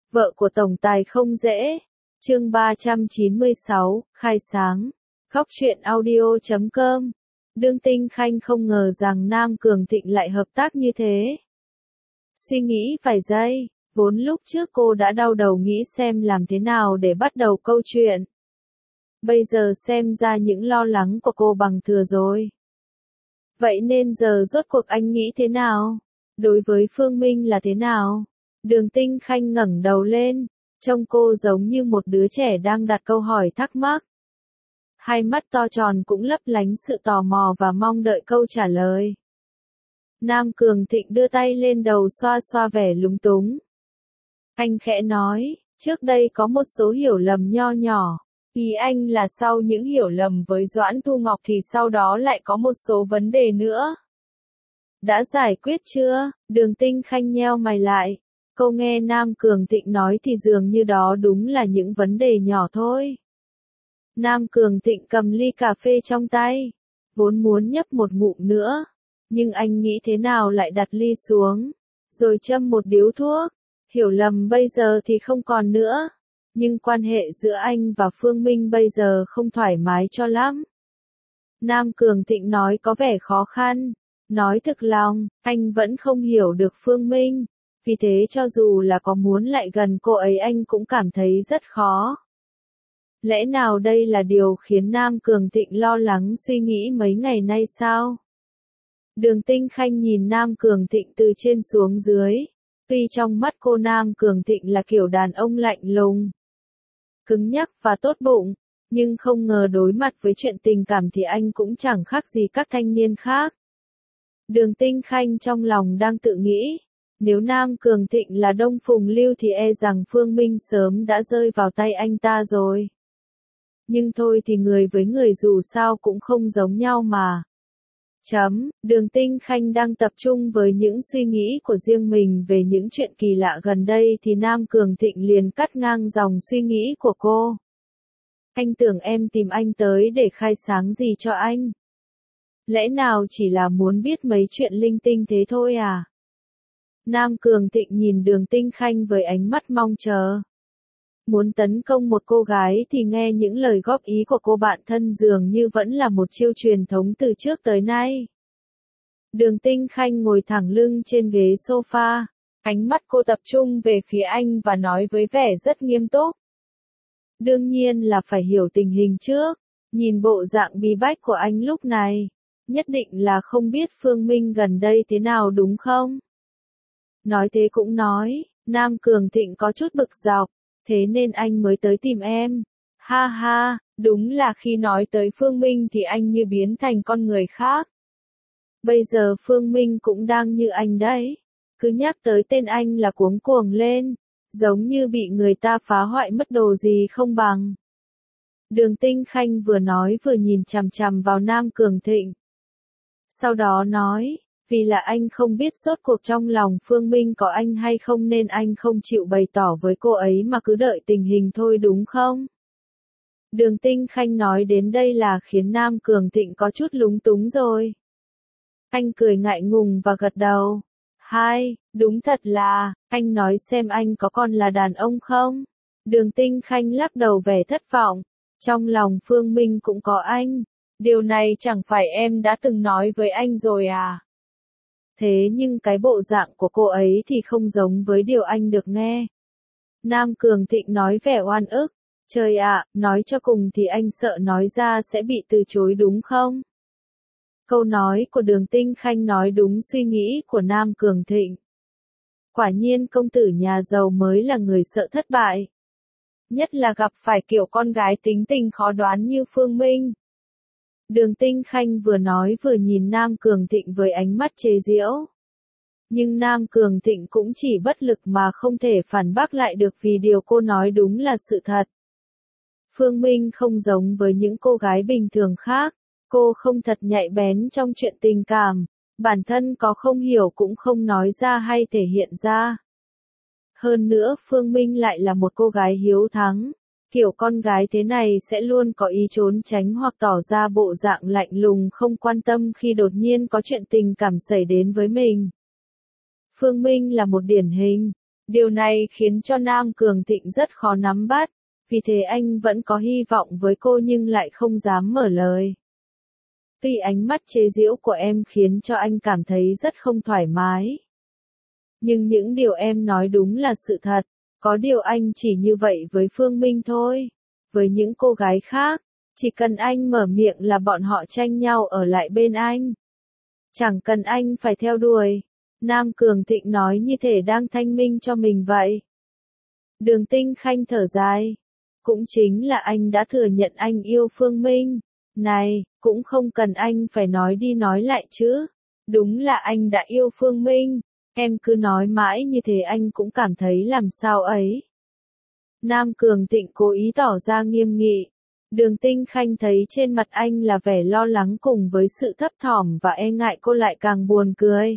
Vợ của tổng tài không dễ. Chương 396, khai sáng. Góc truyện audio.com. Đương Tinh Khanh không ngờ rằng Nam Cường Thịnh lại hợp tác như thế. Suy nghĩ vài giây, vốn lúc trước cô đã đau đầu nghĩ xem làm thế nào để bắt đầu câu chuyện. Bây giờ xem ra những lo lắng của cô bằng thừa rồi. Vậy nên giờ rốt cuộc anh nghĩ thế nào? Đối với Phương Minh là thế nào? Đường Tinh Khanh ngẩng đầu lên, trông cô giống như một đứa trẻ đang đặt câu hỏi thắc mắc. Hai mắt to tròn cũng lấp lánh sự tò mò và mong đợi câu trả lời. Nam Cường Thịnh đưa tay lên đầu xoa xoa vẻ lúng túng. Anh khẽ nói, trước đây có một số hiểu lầm nho nhỏ. Ý anh là sau những hiểu lầm với Doãn Thu Ngọc thì sau đó lại có một số vấn đề nữa. Đã giải quyết chưa? Đường Tinh Khanh nheo mày lại. Cô nghe Nam Cường Thịnh nói thì dường như đó đúng là những vấn đề nhỏ thôi. Nam Cường Thịnh cầm ly cà phê trong tay, vốn muốn nhấp một ngụm nữa, nhưng anh nghĩ thế nào lại đặt ly xuống, rồi châm một điếu thuốc. Hiểu lầm bây giờ thì không còn nữa, nhưng quan hệ giữa anh và Phương Minh bây giờ không thoải mái cho lắm. Nam Cường Thịnh nói có vẻ khó khăn, nói thực lòng, anh vẫn không hiểu được Phương Minh, vì thế cho dù là có muốn lại gần cô ấy anh cũng cảm thấy rất khó. Lẽ nào đây là điều khiến Nam Cường Thịnh lo lắng suy nghĩ mấy ngày nay sao? Đường Tinh Khanh nhìn Nam Cường Thịnh từ trên xuống dưới, tuy trong mắt cô Nam Cường Thịnh là kiểu đàn ông lạnh lùng, cứng nhắc và tốt bụng, nhưng không ngờ đối mặt với chuyện tình cảm thì anh cũng chẳng khác gì các thanh niên khác. Đường Tinh Khanh trong lòng đang tự nghĩ, nếu Nam Cường Thịnh là Đông Phùng Lưu thì e rằng Phương Minh sớm đã rơi vào tay anh ta rồi. Nhưng thôi thì người với người dù sao cũng không giống nhau mà. Đường Tinh Khanh đang tập trung với những suy nghĩ của riêng mình về những chuyện kỳ lạ gần đây thì Nam Cường Thịnh liền cắt ngang dòng suy nghĩ của cô. Anh tưởng em tìm anh tới để khai sáng gì cho anh? Lẽ nào chỉ là muốn biết mấy chuyện linh tinh thế thôi à? Nam Cường Thịnh nhìn Đường Tinh Khanh với ánh mắt mong chờ. Muốn tấn công một cô gái thì nghe những lời góp ý của cô bạn thân dường như vẫn là một chiêu truyền thống từ trước tới nay. Đường Tinh Khanh ngồi thẳng lưng trên ghế sofa, ánh mắt cô tập trung về phía anh và nói với vẻ rất nghiêm túc. Đương nhiên là phải hiểu tình hình trước, nhìn bộ dạng bí bách của anh lúc này, nhất định là không biết Phương Minh gần đây thế nào đúng không? Nói thế cũng nói, Nam Cường Thịnh có chút bực dọc, thế nên anh mới tới tìm em. Ha ha, đúng là khi nói tới Phương Minh thì anh như biến thành con người khác. Bây giờ Phương Minh cũng đang như anh đấy. Cứ nhắc tới tên anh là cuống cuồng lên, giống như bị người ta phá hoại mất đồ gì không bằng. Đường Tinh Khanh vừa nói vừa nhìn chằm chằm vào Nam Cường Thịnh. Sau đó nói, vì là anh không biết rốt cuộc trong lòng Phương Minh có anh hay không nên anh không chịu bày tỏ với cô ấy mà cứ đợi tình hình thôi đúng không? Đường Tinh Khanh nói đến đây là khiến Nam Cường Thịnh có chút lúng túng rồi. Anh cười ngại ngùng và gật đầu. Đúng thật là, anh nói xem anh có còn là đàn ông không? Đường Tinh Khanh lắc đầu vẻ thất vọng. Trong lòng Phương Minh cũng có anh. Điều này chẳng phải em đã từng nói với anh rồi à? Thế nhưng cái bộ dạng của cô ấy thì không giống với điều anh được nghe. Nam Cường Thịnh nói vẻ oan ức. Trời ạ, nói cho cùng thì anh sợ nói ra sẽ bị từ chối đúng không? Câu nói của Đường Tinh Khanh nói đúng suy nghĩ của Nam Cường Thịnh. Quả nhiên công tử nhà giàu mới là người sợ thất bại. Nhất là gặp phải kiểu con gái tính tình khó đoán như Phương Minh. Đường Tinh Khanh vừa nói vừa nhìn Nam Cường Thịnh với ánh mắt chế giễu. Nhưng Nam Cường Thịnh cũng chỉ bất lực mà không thể phản bác lại được vì điều cô nói đúng là sự thật. Phương Minh không giống với những cô gái bình thường khác, cô không thật nhạy bén trong chuyện tình cảm, bản thân có không hiểu cũng không nói ra hay thể hiện ra. Hơn nữa Phương Minh lại là một cô gái hiếu thắng. Kiểu con gái thế này sẽ luôn có ý trốn tránh hoặc tỏ ra bộ dạng lạnh lùng không quan tâm khi đột nhiên có chuyện tình cảm xảy đến với mình. Phương Minh là một điển hình. Điều này khiến cho Nam Cường Thịnh rất khó nắm bắt, vì thế anh vẫn có hy vọng với cô nhưng lại không dám mở lời. Tuy ánh mắt chế giễu của em khiến cho anh cảm thấy rất không thoải mái. Nhưng những điều em nói đúng là sự thật, có điều anh chỉ như vậy với Phương Minh thôi. Với những cô gái khác, chỉ cần anh mở miệng là bọn họ tranh nhau ở lại bên anh. Chẳng cần anh phải theo đuổi. Nam Cường Thịnh nói như thể đang thanh minh cho mình vậy. Đường Tinh Khanh thở dài. Cũng chính là anh đã thừa nhận anh yêu Phương Minh. Này, cũng không cần anh phải nói đi nói lại chứ. Đúng là anh đã yêu Phương Minh. Em cứ nói mãi như thế anh cũng cảm thấy làm sao ấy. Nam Cường Thịnh cố ý tỏ ra nghiêm nghị. Đường Tinh Khanh thấy trên mặt anh là vẻ lo lắng cùng với sự thấp thỏm và e ngại, cô lại càng buồn cười.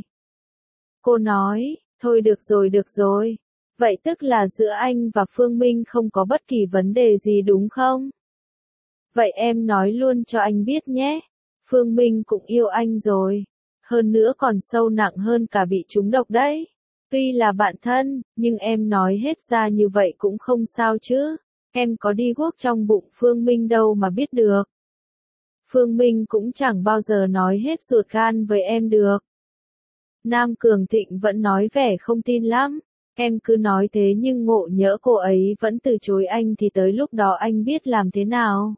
Cô nói, thôi được rồi. Vậy tức là giữa anh và Phương Minh không có bất kỳ vấn đề gì đúng không? Vậy em nói luôn cho anh biết nhé. Phương Minh cũng yêu anh rồi. Hơn nữa còn sâu nặng hơn cả bị trúng độc đấy. Tuy là bạn thân, nhưng em nói hết ra như vậy cũng không sao chứ. Em có đi guốc trong bụng Phương Minh đâu mà biết được. Phương Minh cũng chẳng bao giờ nói hết ruột gan với em được. Nam Cường Thịnh vẫn nói vẻ không tin lắm. Em cứ nói thế nhưng ngộ nhỡ cô ấy vẫn từ chối anh thì tới lúc đó anh biết làm thế nào.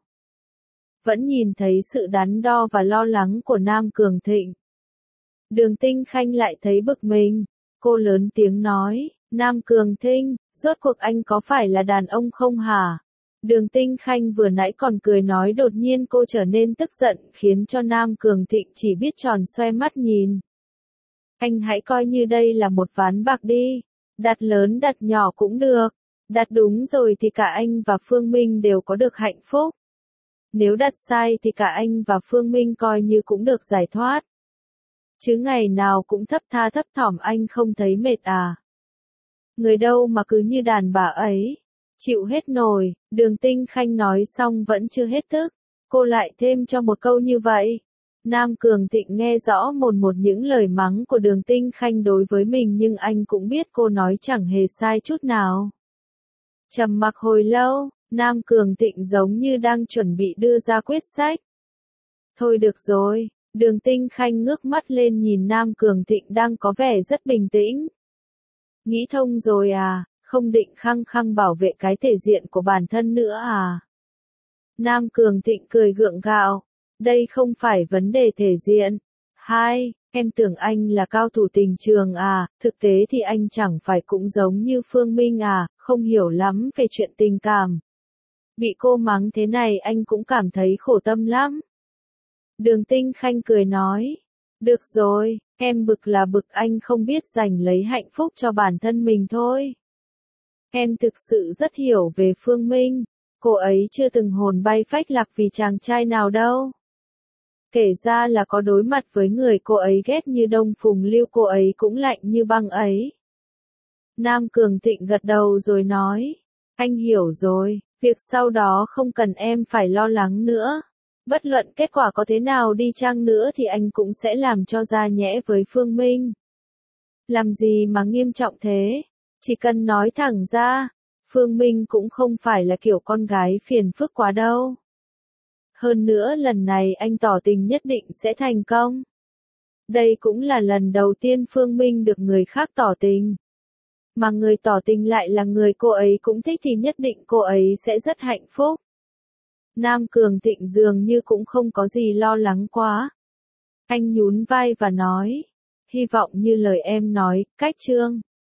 Vẫn nhìn thấy sự đắn đo và lo lắng của Nam Cường Thịnh. Đường Tinh Khanh lại thấy bực mình. Cô lớn tiếng nói, Nam Cường Thịnh, rốt cuộc anh có phải là đàn ông không hả? Đường Tinh Khanh vừa nãy còn cười nói đột nhiên cô trở nên tức giận khiến cho Nam Cường Thịnh chỉ biết tròn xoe mắt nhìn. Anh hãy coi như đây là một ván bạc đi. Đặt lớn đặt nhỏ cũng được. Đặt đúng rồi thì cả anh và Phương Minh đều có được hạnh phúc. Nếu đặt sai thì cả anh và Phương Minh coi như cũng được giải thoát. Chứ ngày nào cũng thấp tha thấp thỏm anh không thấy mệt à? Người đâu mà cứ như đàn bà ấy. Chịu hết nổi. Đường Tinh Khanh nói xong vẫn chưa hết tức. Cô lại thêm cho một câu như vậy. Nam Cường Thịnh nghe rõ một những lời mắng của Đường Tinh Khanh đối với mình nhưng anh cũng biết cô nói chẳng hề sai chút nào. Trầm mặc hồi lâu, Nam Cường Thịnh giống như đang chuẩn bị đưa ra quyết sách. Thôi được rồi, Đường Tinh Khanh ngước mắt lên nhìn Nam Cường Thịnh đang có vẻ rất bình tĩnh. Nghĩ thông rồi à, không định khăng khăng bảo vệ cái thể diện của bản thân nữa à? Nam Cường Thịnh cười gượng gạo. Đây không phải vấn đề thể diện. Hai, em tưởng anh là cao thủ tình trường à, thực tế thì anh chẳng phải cũng giống như Phương Minh à, không hiểu lắm về chuyện tình cảm. Bị cô mắng thế này anh cũng cảm thấy khổ tâm lắm. Đường Tinh Khanh cười nói. Được rồi, em bực là bực anh không biết giành lấy hạnh phúc cho bản thân mình thôi. Em thực sự rất hiểu về Phương Minh. Cô ấy chưa từng hồn bay phách lạc vì chàng trai nào đâu. Kể ra là có đối mặt với người cô ấy ghét như Đông Phùng Lưu cô ấy cũng lạnh như băng ấy. Nam Cường Thịnh gật đầu rồi nói. Anh hiểu rồi, việc sau đó không cần em phải lo lắng nữa. Bất luận kết quả có thế nào đi chăng nữa thì anh cũng sẽ làm cho ra nhẽ với Phương Minh. Làm gì mà nghiêm trọng thế? Chỉ cần nói thẳng ra, Phương Minh cũng không phải là kiểu con gái phiền phức quá đâu. Hơn nữa lần này anh tỏ tình nhất định sẽ thành công. Đây cũng là lần đầu tiên Phương Minh được người khác tỏ tình. Mà người tỏ tình lại là người cô ấy cũng thích thì nhất định cô ấy sẽ rất hạnh phúc. Nam Cường Thịnh dường như cũng không có gì lo lắng quá. Anh nhún vai và nói. Hy vọng như lời em nói, cách chương.